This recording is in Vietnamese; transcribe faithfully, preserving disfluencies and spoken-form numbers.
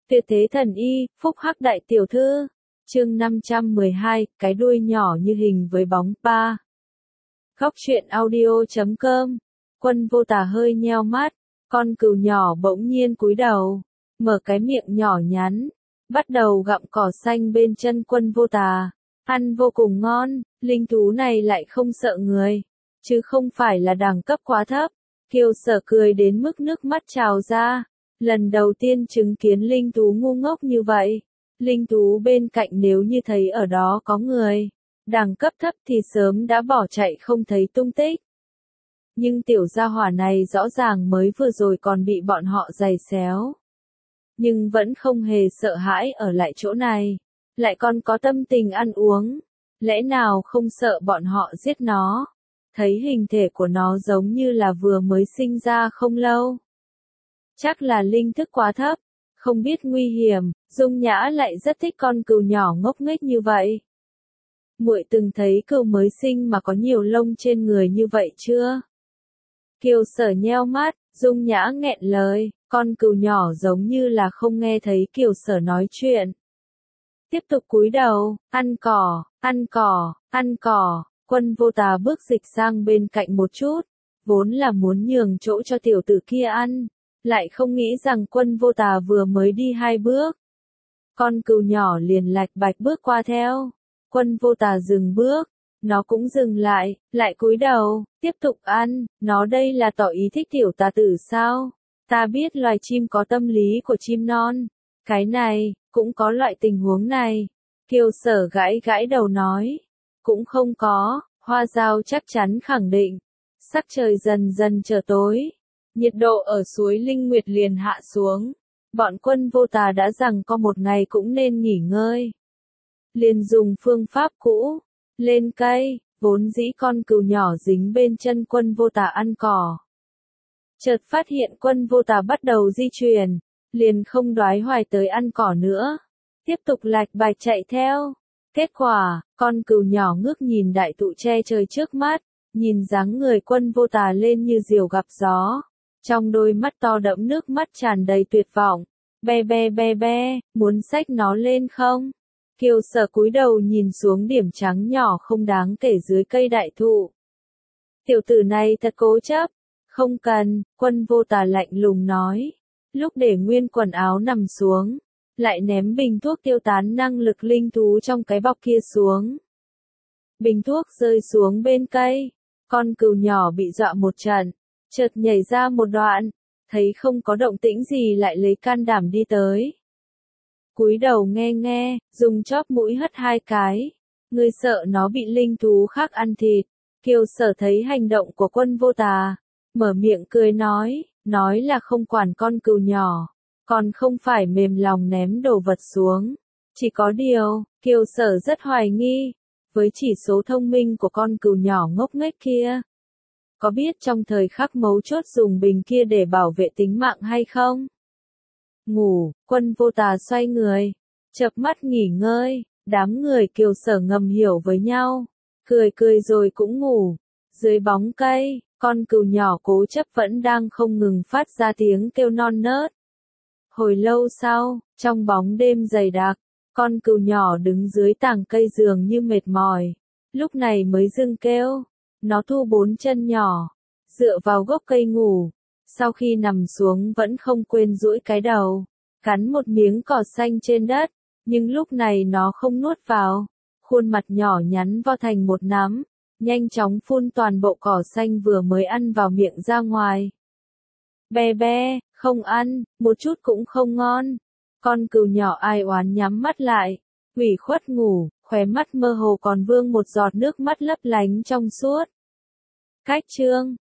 Tuyệt thế thần y, phúc hắc đại tiểu thư. Chương năm trăm mười hai, cái đuôi nhỏ như hình với bóng. ba. Góc truyện audio chấm com. Quân Vô Tà hơi nheo mắt, con cừu nhỏ bỗng nhiên cúi đầu, mở cái miệng nhỏ nhắn, bắt đầu gặm cỏ xanh bên chân Quân Vô Tà. Ăn vô cùng ngon, linh thú này lại không sợ người, chứ không phải là đẳng cấp quá thấp. Kiều Sở cười đến mức nước mắt trào ra, lần đầu tiên chứng kiến linh thú ngu ngốc như vậy. Linh thú bên cạnh nếu như thấy ở đó có người đẳng cấp thấp thì sớm đã bỏ chạy không thấy tung tích. Nhưng tiểu gia hỏa này rõ ràng mới vừa rồi còn bị bọn họ giày xéo, nhưng vẫn không hề sợ hãi ở lại chỗ này, lại còn có tâm tình ăn uống, lẽ nào không sợ bọn họ giết nó? Thấy hình thể của nó giống như là vừa mới sinh ra không lâu. Chắc là linh thức quá thấp, không biết nguy hiểm. Dung Nhã lại rất thích con cừu nhỏ ngốc nghếch như vậy. Muội từng thấy cừu mới sinh mà có nhiều lông trên người như vậy chưa? Kiều Sở nheo mắt, Dung Nhã nghẹn lời, con cừu nhỏ giống như là không nghe thấy Kiều Sở nói chuyện. Tiếp tục cúi đầu, ăn cỏ, ăn cỏ, ăn cỏ. Quân Vô Tà bước dịch sang bên cạnh một chút, vốn là muốn nhường chỗ cho tiểu tử kia ăn, lại không nghĩ rằng Quân Vô Tà vừa mới đi hai bước, con cừu nhỏ liền lạch bạch bước qua theo. Quân Vô Tà dừng bước, nó cũng dừng lại, lại cúi đầu, tiếp tục ăn. Nó đây là tỏ ý thích tiểu tà tử sao? Ta biết loài chim có tâm lý của chim non, cái này cũng có loại tình huống này. Kiều Sở gãi gãi đầu nói, cũng không có. Hoa Dao chắc chắn khẳng định. Sắc trời dần dần trở tối, nhiệt độ ở suối Linh Nguyệt liền hạ xuống. Bọn Quân Vô Tà đã rằng có một ngày cũng nên nghỉ ngơi, liền dùng phương pháp cũ, lên cây. Vốn dĩ con cừu nhỏ dính bên chân Quân Vô Tà ăn cỏ, chợt phát hiện Quân Vô Tà bắt đầu di chuyển, liền không đoái hoài tới ăn cỏ nữa, tiếp tục lạch bạch chạy theo. Kết quả, con cừu nhỏ ngước nhìn đại thụ che trời trước mắt, nhìn dáng người Quân Vô Tà lên như diều gặp gió, trong đôi mắt to đẫm nước mắt tràn đầy tuyệt vọng. Be be be be, muốn xách nó lên không? Kiều Sở cúi đầu nhìn xuống điểm trắng nhỏ không đáng kể dưới cây đại thụ. Tiểu tử này thật cố chấp. Không cần, Quân Vô Tà lạnh lùng nói. Lúc để nguyên quần áo nằm xuống, lại ném bình thuốc tiêu tán năng lực linh thú trong cái bọc kia xuống. Bình thuốc rơi xuống bên cây, con cừu nhỏ bị dọa một trận, chợt nhảy ra một đoạn, thấy không có động tĩnh gì lại lấy can đảm đi tới. Cúi đầu nghe nghe, dùng chóp mũi hất hai cái. Ngươi sợ nó bị linh thú khác ăn thịt. Kiều Sở thấy hành động của Quân Vô Tà, mở miệng cười nói, nói là không quản con cừu nhỏ, còn không phải mềm lòng ném đồ vật xuống. Chỉ có điều, Kiều Sở rất hoài nghi, với chỉ số thông minh của con cừu nhỏ ngốc nghếch kia, có biết trong thời khắc mấu chốt dùng bình kia để bảo vệ tính mạng hay không? Ngủ. Quân Vô Tà xoay người, chợp mắt nghỉ ngơi. Đám người Kiều Sở ngầm hiểu với nhau, cười cười rồi cũng ngủ. Dưới bóng cây, con cừu nhỏ cố chấp vẫn đang không ngừng phát ra tiếng kêu non nớt. Hồi lâu sau, trong bóng đêm dày đặc, con cừu nhỏ đứng dưới tàng cây dường như mệt mỏi, lúc này mới dừng kêu. Nó thu bốn chân nhỏ, dựa vào gốc cây ngủ. Sau khi nằm xuống vẫn không quên duỗi cái đầu, cắn một miếng cỏ xanh trên đất, nhưng lúc này nó không nuốt vào. Khuôn mặt nhỏ nhắn vo thành một nắm, nhanh chóng phun toàn bộ cỏ xanh vừa mới ăn vào miệng ra ngoài. Be be, không ăn, một chút cũng không ngon. Con cừu nhỏ ai oán nhắm mắt lại, ủy khuất ngủ, khóe mắt mơ hồ còn vương một giọt nước mắt lấp lánh trong suốt. Cách chương